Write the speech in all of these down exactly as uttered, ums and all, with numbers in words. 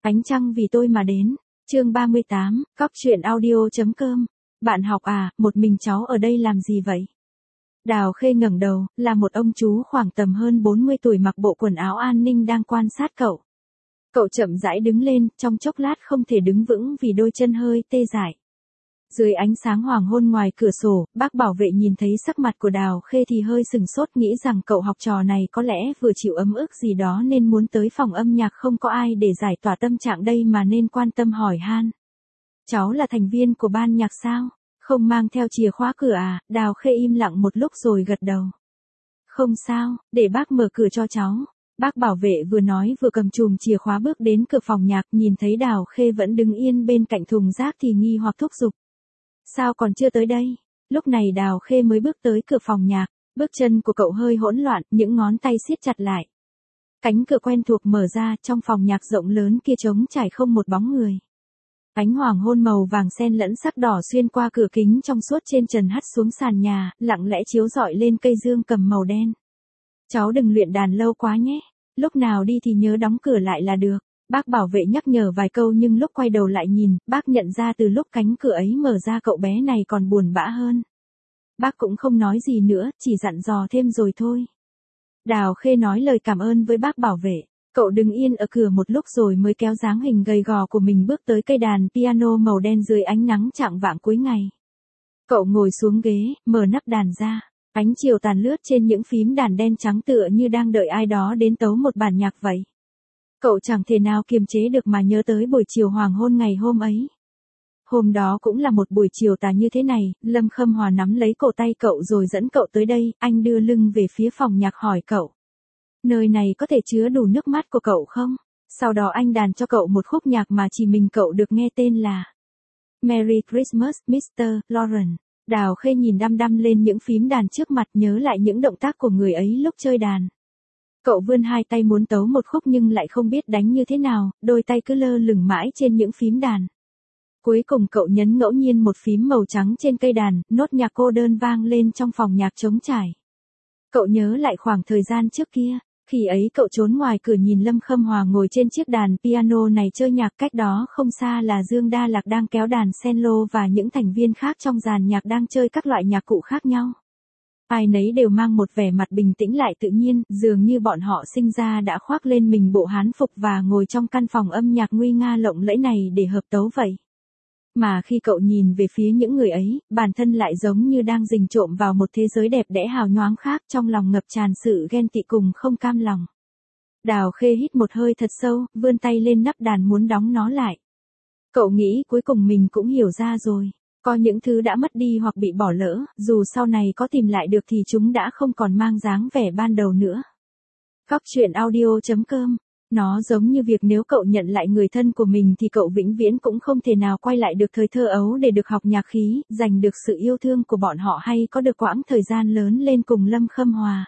Ánh trăng vì tôi mà đến. Chương ba mươi tám, cóc truyện audio.com. Bạn học à, một mình cháu ở đây làm gì vậy? Đào Khê ngẩng đầu, là một ông chú khoảng tầm hơn bốn mươi tuổi mặc bộ quần áo an ninh đang quan sát cậu. Cậu chậm rãi đứng lên, trong chốc lát không thể đứng vững vì đôi chân hơi tê dại. Dưới ánh sáng hoàng hôn ngoài cửa sổ, bác bảo vệ nhìn thấy sắc mặt của Đào Khê thì hơi sừng sốt, nghĩ rằng cậu học trò này có lẽ vừa chịu ấm ức gì đó nên muốn tới phòng âm nhạc không có ai để giải tỏa tâm trạng đây mà nên quan tâm hỏi han. Cháu là thành viên của ban nhạc sao? Không mang theo chìa khóa cửa à? Đào Khê im lặng một lúc rồi gật đầu. Không sao, để bác mở cửa cho cháu. Bác bảo vệ vừa nói vừa cầm chùm chìa khóa bước đến cửa phòng nhạc, nhìn thấy Đào Khê vẫn đứng yên bên cạnh thùng rác thì nghi hoặc thúc giục. Sao còn chưa tới đây? Lúc này Đào Khê mới bước tới cửa phòng nhạc, bước chân của cậu hơi hỗn loạn, những ngón tay siết chặt lại. Cánh cửa quen thuộc mở ra, trong phòng nhạc rộng lớn kia trống trải không một bóng người. Ánh hoàng hôn màu vàng xen lẫn sắc đỏ xuyên qua cửa kính trong suốt trên trần hắt xuống sàn nhà, lặng lẽ chiếu rọi lên cây dương cầm màu đen. Cháu đừng luyện đàn lâu quá nhé, lúc nào đi thì nhớ đóng cửa lại là được. Bác bảo vệ nhắc nhở vài câu nhưng lúc quay đầu lại nhìn, bác nhận ra từ lúc cánh cửa ấy mở ra cậu bé này còn buồn bã hơn. Bác cũng không nói gì nữa, chỉ dặn dò thêm rồi thôi. Đào Khê nói lời cảm ơn với bác bảo vệ. Cậu đứng yên ở cửa một lúc rồi mới kéo dáng hình gầy gò của mình bước tới cây đàn piano màu đen dưới ánh nắng chạng vạng cuối ngày. Cậu ngồi xuống ghế, mở nắp đàn ra. Ánh chiều tàn lướt trên những phím đàn đen trắng tựa như đang đợi ai đó đến tấu một bản nhạc vậy. Cậu chẳng thể nào kiềm chế được mà nhớ tới buổi chiều hoàng hôn ngày hôm ấy. Hôm đó cũng là một buổi chiều tà như thế này, Lâm Khâm Hòa nắm lấy cổ tay cậu rồi dẫn cậu tới đây, anh đưa lưng về phía phòng nhạc hỏi cậu. Nơi này có thể chứa đủ nước mắt của cậu không? Sau đó anh đàn cho cậu một khúc nhạc mà chỉ mình cậu được nghe tên là Merry Christmas, mít tơ Lawrence. Đào Khê nhìn đăm đăm lên những phím đàn trước mặt, nhớ lại những động tác của người ấy lúc chơi đàn. Cậu vươn hai tay muốn tấu một khúc nhưng lại không biết đánh như thế nào, đôi tay cứ lơ lửng mãi trên những phím đàn. Cuối cùng cậu nhấn ngẫu nhiên một phím màu trắng trên cây đàn, nốt nhạc cô đơn vang lên trong phòng nhạc trống trải. Cậu nhớ lại khoảng thời gian trước kia, khi ấy cậu trốn ngoài cửa nhìn Lâm Khâm Hòa ngồi trên chiếc đàn piano này chơi nhạc, cách đó không xa là Dương Đa Lạc đang kéo đàn cello và những thành viên khác trong dàn nhạc đang chơi các loại nhạc cụ khác nhau. Ai nấy đều mang một vẻ mặt bình tĩnh lại tự nhiên, dường như bọn họ sinh ra đã khoác lên mình bộ hán phục và ngồi trong căn phòng âm nhạc nguy nga lộng lẫy này để hợp tấu vậy. Mà khi cậu nhìn về phía những người ấy, bản thân lại giống như đang rình trộm vào một thế giới đẹp đẽ hào nhoáng khác, trong lòng ngập tràn sự ghen tị cùng không cam lòng. Đào Khê hít một hơi thật sâu, vươn tay lên nắp đàn muốn đóng nó lại. Cậu nghĩ cuối cùng mình cũng hiểu ra rồi. Có những thứ đã mất đi hoặc bị bỏ lỡ, dù sau này có tìm lại được thì chúng đã không còn mang dáng vẻ ban đầu nữa. Cóc truyện audio.com. Nó giống như việc nếu cậu nhận lại người thân của mình thì cậu vĩnh viễn cũng không thể nào quay lại được thời thơ ấu để được học nhạc khí, giành được sự yêu thương của bọn họ hay có được quãng thời gian lớn lên cùng Lâm Khâm Hòa.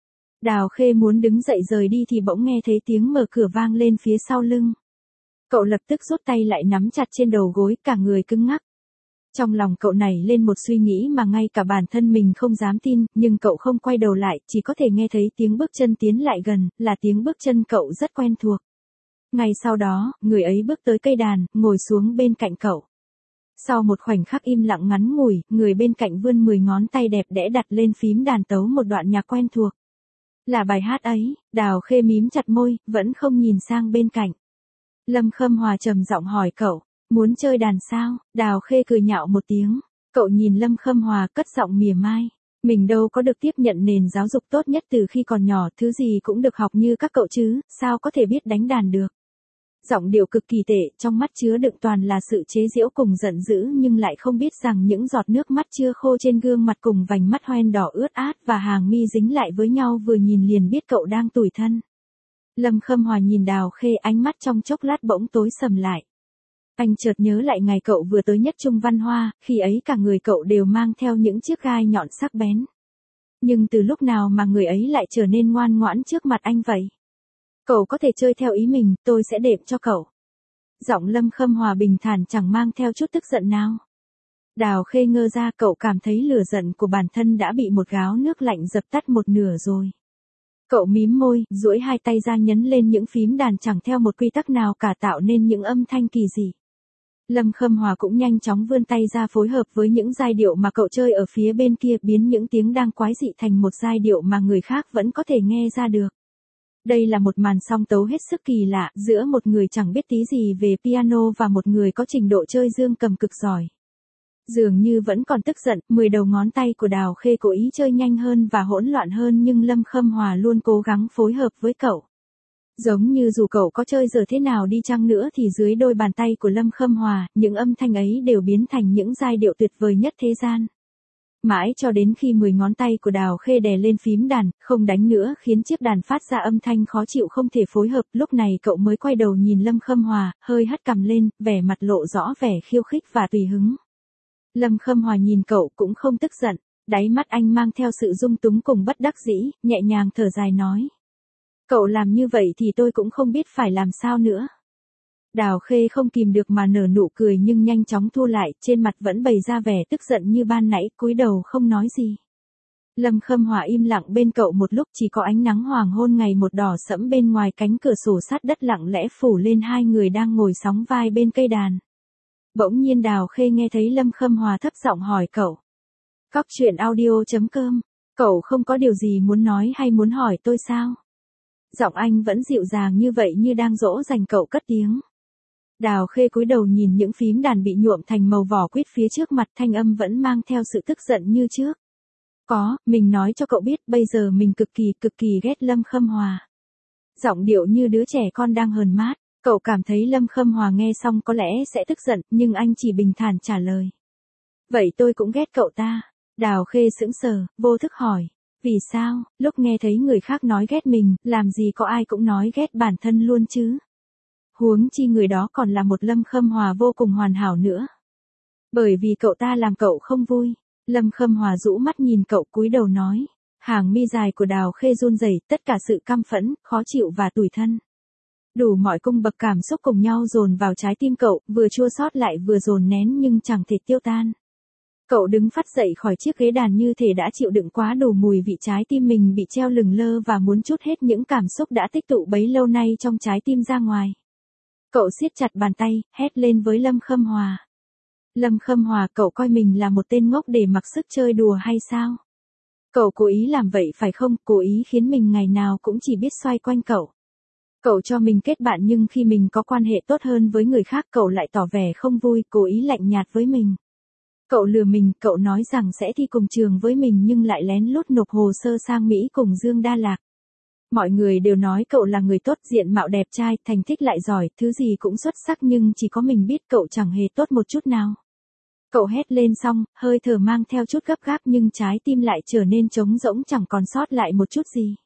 Đào Khê muốn đứng dậy rời đi thì bỗng nghe thấy tiếng mở cửa vang lên phía sau lưng. Cậu lập tức rút tay lại nắm chặt trên đầu gối, cả người cứng ngắc. Trong lòng cậu nảy lên một suy nghĩ mà ngay cả bản thân mình không dám tin, nhưng cậu không quay đầu lại, chỉ có thể nghe thấy tiếng bước chân tiến lại gần, là tiếng bước chân cậu rất quen thuộc. Ngay sau đó, người ấy bước tới cây đàn, ngồi xuống bên cạnh cậu. Sau một khoảnh khắc im lặng ngắn ngủi, người bên cạnh vươn mười ngón tay đẹp đẽ đặt lên phím đàn tấu một đoạn nhạc quen thuộc. Là bài hát ấy. Đào Khê mím chặt môi, vẫn không nhìn sang bên cạnh. Lâm Khâm Hòa trầm giọng hỏi cậu. Muốn chơi đàn sao? Đào Khê cười nhạo một tiếng. Cậu nhìn Lâm Khâm Hòa cất giọng mỉa mai. Mình đâu có được tiếp nhận nền giáo dục tốt nhất từ khi còn nhỏ, thứ gì cũng được học như các cậu chứ, sao có thể biết đánh đàn được. Giọng điệu cực kỳ tệ, trong mắt chứa đựng toàn là sự chế giễu cùng giận dữ, nhưng lại không biết rằng những giọt nước mắt chưa khô trên gương mặt cùng vành mắt hoen đỏ ướt át và hàng mi dính lại với nhau vừa nhìn liền biết cậu đang tủi thân. Lâm Khâm Hòa nhìn Đào Khê, ánh mắt trong chốc lát bỗng tối sầm lại. Anh chợt nhớ lại ngày cậu vừa tới Nhất Trung Văn Hoa, khi ấy cả người cậu đều mang theo những chiếc gai nhọn sắc bén. Nhưng từ lúc nào mà người ấy lại trở nên ngoan ngoãn trước mặt anh vậy? Cậu có thể chơi theo ý mình, tôi sẽ đệm cho cậu. Giọng Lâm Khâm Hòa bình thản chẳng mang theo chút tức giận nào. Đào Khê ngơ ra, cậu cảm thấy lửa giận của bản thân đã bị một gáo nước lạnh dập tắt một nửa rồi. Cậu mím môi, duỗi hai tay ra nhấn lên những phím đàn chẳng theo một quy tắc nào cả tạo nên những âm thanh kỳ dị. Lâm Khâm Hòa cũng nhanh chóng vươn tay ra phối hợp với những giai điệu mà cậu chơi ở phía bên kia, biến những tiếng đang quái dị thành một giai điệu mà người khác vẫn có thể nghe ra được. Đây là một màn song tấu hết sức kỳ lạ, giữa một người chẳng biết tí gì về piano và một người có trình độ chơi dương cầm cực giỏi. Dường như vẫn còn tức giận, mười đầu ngón tay của Đào Khê cố ý chơi nhanh hơn và hỗn loạn hơn nhưng Lâm Khâm Hòa luôn cố gắng phối hợp với cậu. Giống như dù cậu có chơi giờ thế nào đi chăng nữa thì dưới đôi bàn tay của Lâm Khâm Hòa, những âm thanh ấy đều biến thành những giai điệu tuyệt vời nhất thế gian. Mãi cho đến khi mười ngón tay của Đào Khê đè lên phím đàn, không đánh nữa khiến chiếc đàn phát ra âm thanh khó chịu không thể phối hợp, lúc này cậu mới quay đầu nhìn Lâm Khâm Hòa, hơi hất cằm lên, vẻ mặt lộ rõ vẻ khiêu khích và tùy hứng. Lâm Khâm Hòa nhìn cậu cũng không tức giận, đáy mắt anh mang theo sự dung túng cùng bất đắc dĩ, nhẹ nhàng thở dài nói. Cậu làm như vậy thì tôi cũng không biết phải làm sao nữa. Đào Khê không kìm được mà nở nụ cười nhưng nhanh chóng thu lại, trên mặt vẫn bày ra vẻ tức giận như ban nãy, cúi đầu không nói gì. Lâm Khâm Hòa im lặng bên cậu một lúc, chỉ có ánh nắng hoàng hôn ngày một đỏ sẫm bên ngoài cánh cửa sổ sát đất lặng lẽ phủ lên hai người đang ngồi sóng vai bên cây đàn. Bỗng nhiên Đào Khê nghe thấy Lâm Khâm Hòa thấp giọng hỏi cậu. Cóc truyện audio chấm com, cậu không có điều gì muốn nói hay muốn hỏi tôi sao? Giọng anh vẫn dịu dàng như vậy như đang dỗ dành cậu cất tiếng. Đào Khê cúi đầu nhìn những phím đàn bị nhuộm thành màu vỏ quýt phía trước mặt, thanh âm vẫn mang theo sự tức giận như trước. Có, mình nói cho cậu biết bây giờ mình cực kỳ cực kỳ ghét Lâm Khâm Hòa. Giọng điệu như đứa trẻ con đang hờn mát, cậu cảm thấy Lâm Khâm Hòa nghe xong có lẽ sẽ tức giận, nhưng anh chỉ bình thản trả lời. Vậy tôi cũng ghét cậu ta. Đào Khê sững sờ, vô thức hỏi. Vì sao, lúc nghe thấy người khác nói ghét mình, làm gì có ai cũng nói ghét bản thân luôn chứ? Huống chi người đó còn là một Lâm Khâm Hòa vô cùng hoàn hảo nữa. Bởi vì cậu ta làm cậu không vui. Lâm Khâm Hòa rũ mắt nhìn cậu cúi đầu nói. Hàng mi dài của Đào Khê run rẩy, tất cả sự căm phẫn, khó chịu và tủi thân. Đủ mọi cung bậc cảm xúc cùng nhau dồn vào trái tim cậu, vừa chua xót lại vừa dồn nén nhưng chẳng thể tiêu tan. Cậu đứng phắt dậy khỏi chiếc ghế đàn như thể đã chịu đựng quá đủ mùi vị trái tim mình bị treo lửng lơ và muốn trút hết những cảm xúc đã tích tụ bấy lâu nay trong trái tim ra ngoài. Cậu siết chặt bàn tay, hét lên với Lâm Khâm Hòa. Lâm Khâm Hòa, cậu coi mình là một tên ngốc để mặc sức chơi đùa hay sao? Cậu cố ý làm vậy phải không? Cố ý khiến mình ngày nào cũng chỉ biết xoay quanh cậu. Cậu cho mình kết bạn nhưng khi mình có quan hệ tốt hơn với người khác cậu lại tỏ vẻ không vui, cố ý lạnh nhạt với mình. Cậu lừa mình, cậu nói rằng sẽ thi cùng trường với mình nhưng lại lén lút nộp hồ sơ sang Mỹ cùng Dương Đa Lạc. Mọi người đều nói cậu là người tốt, diện mạo đẹp trai, thành tích lại giỏi, thứ gì cũng xuất sắc nhưng chỉ có mình biết cậu chẳng hề tốt một chút nào. Cậu hét lên xong, hơi thở mang theo chút gấp gáp nhưng trái tim lại trở nên trống rỗng chẳng còn sót lại một chút gì.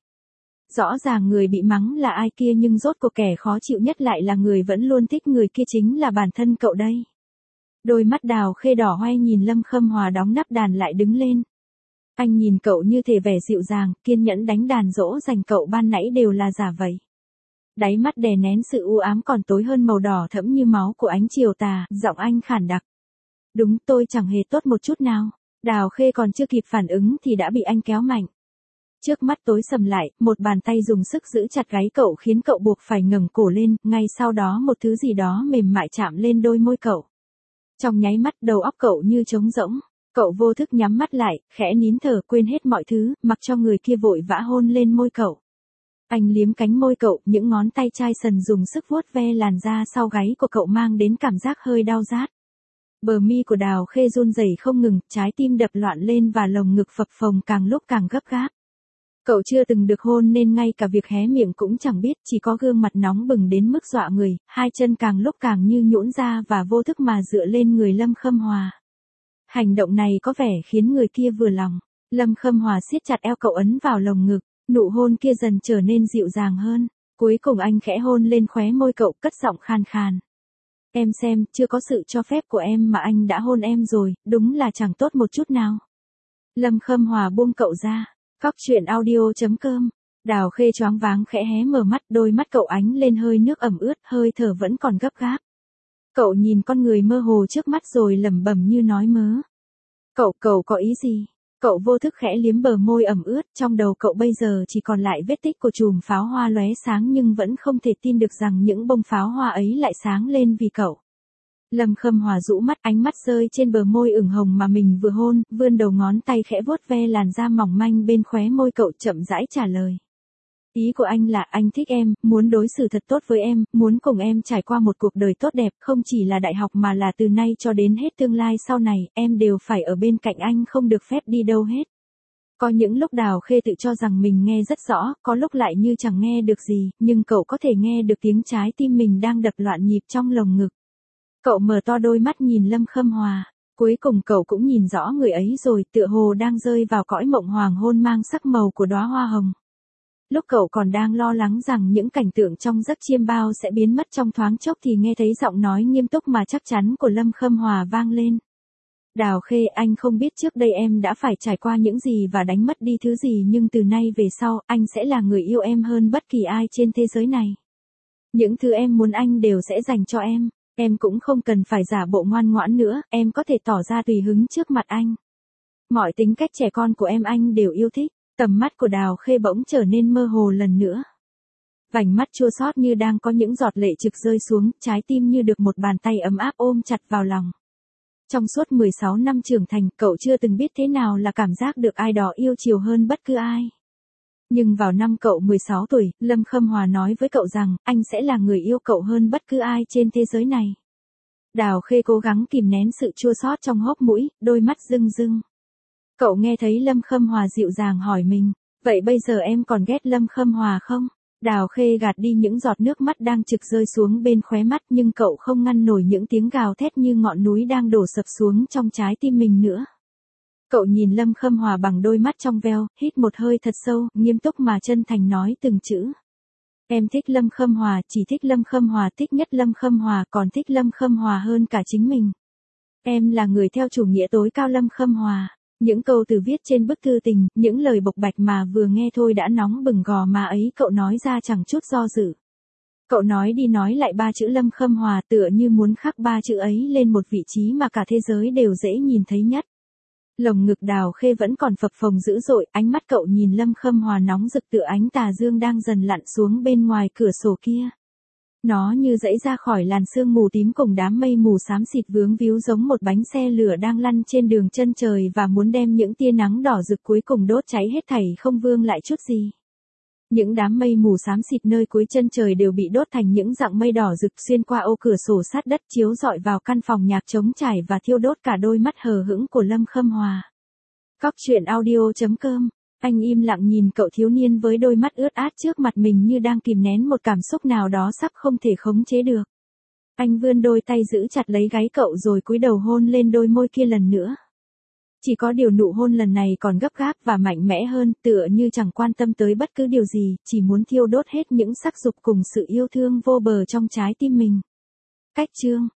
Rõ ràng người bị mắng là ai kia nhưng rốt cuộc kẻ khó chịu nhất lại là người vẫn luôn thích người kia chính là bản thân cậu đây. Đôi mắt Đào Khê đỏ hoe nhìn Lâm Khâm Hòa đóng nắp đàn lại đứng lên. Anh nhìn cậu như thể vẻ dịu dàng, kiên nhẫn đánh đàn dỗ dành cậu ban nãy đều là giả vậy. Đáy mắt đè nén sự u ám còn tối hơn màu đỏ thẫm như máu của ánh chiều tà, giọng anh khản đặc. Đúng, tôi chẳng hề tốt một chút nào. Đào Khê còn chưa kịp phản ứng thì đã bị anh kéo mạnh. Trước mắt tối sầm lại, một bàn tay dùng sức giữ chặt gáy cậu khiến cậu buộc phải ngẩng cổ lên, ngay sau đó một thứ gì đó mềm mại chạm lên đôi môi cậu. Trong nháy mắt đầu óc cậu như trống rỗng, cậu vô thức nhắm mắt lại, khẽ nín thở quên hết mọi thứ, mặc cho người kia vội vã hôn lên môi cậu. Anh liếm cánh môi cậu, những ngón tay chai sần dùng sức vuốt ve làn da sau gáy của cậu mang đến cảm giác hơi đau rát. Bờ mi của Đào Khê run rẩy không ngừng, trái tim đập loạn lên và lồng ngực phập phồng càng lúc càng gấp gáp. Cậu chưa từng được hôn nên ngay cả việc hé miệng cũng chẳng biết, chỉ có gương mặt nóng bừng đến mức dọa người, hai chân càng lúc càng như nhũn ra và vô thức mà dựa lên người Lâm Khâm Hòa. Hành động này có vẻ khiến người kia vừa lòng. Lâm Khâm Hòa siết chặt eo cậu ấn vào lồng ngực, nụ hôn kia dần trở nên dịu dàng hơn. Cuối cùng anh khẽ hôn lên khóe môi cậu, cất giọng khan khan. Em xem, chưa có sự cho phép của em mà anh đã hôn em rồi, đúng là chẳng tốt một chút nào. Lâm Khâm Hòa buông cậu ra. Cóc truyện audio chấm com. Đào Khê choáng váng khẽ hé mở mắt, đôi mắt cậu ánh lên hơi nước ẩm ướt, hơi thở vẫn còn gấp gáp. Cậu nhìn con người mơ hồ trước mắt rồi lẩm bẩm như nói mớ. Cậu, cậu có ý gì? Cậu vô thức khẽ liếm bờ môi ẩm ướt, trong đầu cậu bây giờ chỉ còn lại vết tích của chùm pháo hoa lóe sáng nhưng vẫn không thể tin được rằng những bông pháo hoa ấy lại sáng lên vì cậu. Lâm Khâm Hòa rũ mắt, ánh mắt rơi trên bờ môi ửng hồng mà mình vừa hôn, vươn đầu ngón tay khẽ vuốt ve làn da mỏng manh bên khóe môi cậu, chậm rãi trả lời. Ý của anh là anh thích em, muốn đối xử thật tốt với em, muốn cùng em trải qua một cuộc đời tốt đẹp, không chỉ là đại học mà là từ nay cho đến hết tương lai sau này, em đều phải ở bên cạnh anh, không được phép đi đâu hết. Có những lúc Đào Khê tự cho rằng mình nghe rất rõ, có lúc lại như chẳng nghe được gì, nhưng cậu có thể nghe được tiếng trái tim mình đang đập loạn nhịp trong lồng ngực. Cậu mở to đôi mắt nhìn Lâm Khâm Hòa, cuối cùng cậu cũng nhìn rõ người ấy rồi, tựa hồ đang rơi vào cõi mộng hoàng hôn mang sắc màu của đóa hoa hồng. Lúc cậu còn đang lo lắng rằng những cảnh tượng trong giấc chiêm bao sẽ biến mất trong thoáng chốc thì nghe thấy giọng nói nghiêm túc mà chắc chắn của Lâm Khâm Hòa vang lên. Đào Khê, anh không biết trước đây em đã phải trải qua những gì và đánh mất đi thứ gì, nhưng từ nay về sau, anh sẽ là người yêu em hơn bất kỳ ai trên thế giới này. Những thứ em muốn anh đều sẽ dành cho em. Em cũng không cần phải giả bộ ngoan ngoãn nữa, em có thể tỏ ra tùy hứng trước mặt anh. Mọi tính cách trẻ con của em anh đều yêu thích. Tầm mắt của Đào Khê bỗng trở nên mơ hồ lần nữa. Vành mắt chua xót như đang có những giọt lệ trực rơi xuống, trái tim như được một bàn tay ấm áp ôm chặt vào lòng. Trong suốt mười sáu năm trưởng thành, cậu chưa từng biết thế nào là cảm giác được ai đó yêu chiều hơn bất cứ ai. Nhưng vào năm cậu mười sáu tuổi, Lâm Khâm Hòa nói với cậu rằng, anh sẽ là người yêu cậu hơn bất cứ ai trên thế giới này. Đào Khê cố gắng kìm nén sự chua xót trong hốc mũi, đôi mắt rưng rưng. Cậu nghe thấy Lâm Khâm Hòa dịu dàng hỏi mình, vậy bây giờ em còn ghét Lâm Khâm Hòa không? Đào Khê gạt đi những giọt nước mắt đang trực rơi xuống bên khóe mắt, nhưng cậu không ngăn nổi những tiếng gào thét như ngọn núi đang đổ sập xuống trong trái tim mình nữa. Cậu nhìn Lâm Khâm Hòa bằng đôi mắt trong veo, hít một hơi thật sâu, nghiêm túc mà chân thành nói từng chữ. Em thích Lâm Khâm Hòa, chỉ thích Lâm Khâm Hòa, thích nhất Lâm Khâm Hòa, còn thích Lâm Khâm Hòa hơn cả chính mình. Em là người theo chủ nghĩa tối cao Lâm Khâm Hòa. Những câu từ viết trên bức thư tình, những lời bộc bạch mà vừa nghe thôi đã nóng bừng gò má ấy, cậu nói ra chẳng chút do dự. Cậu nói đi nói lại ba chữ Lâm Khâm Hòa, tựa như muốn khắc ba chữ ấy lên một vị trí mà cả thế giới đều dễ nhìn thấy nhất. Lồng ngực Đào Khê vẫn còn phập phồng dữ dội, ánh mắt cậu nhìn Lâm Khâm Hòa nóng rực tựa ánh tà dương đang dần lặn xuống bên ngoài cửa sổ kia. Nó như dãy ra khỏi làn sương mù tím cùng đám mây mù xám xịt vướng víu giống một bánh xe lửa đang lăn trên đường chân trời và muốn đem những tia nắng đỏ rực cuối cùng đốt cháy hết thảy không vương lại chút gì. Những đám mây mù xám xịt nơi cuối chân trời đều bị đốt thành những dặng mây đỏ rực xuyên qua ô cửa sổ sát đất chiếu rọi vào căn phòng nhạc trống trải và thiêu đốt cả đôi mắt hờ hững của Lâm Khâm Hòa. Cóc truyện audio chấm com. Anh im lặng nhìn cậu thiếu niên với đôi mắt ướt át trước mặt mình như đang kìm nén một cảm xúc nào đó sắp không thể khống chế được. Anh vươn đôi tay giữ chặt lấy gáy cậu rồi cúi đầu hôn lên đôi môi kia lần nữa. Chỉ có điều nụ hôn lần này còn gấp gáp và mạnh mẽ hơn, tựa như chẳng quan tâm tới bất cứ điều gì, chỉ muốn thiêu đốt hết những sắc dục cùng sự yêu thương vô bờ trong trái tim mình. Cách chương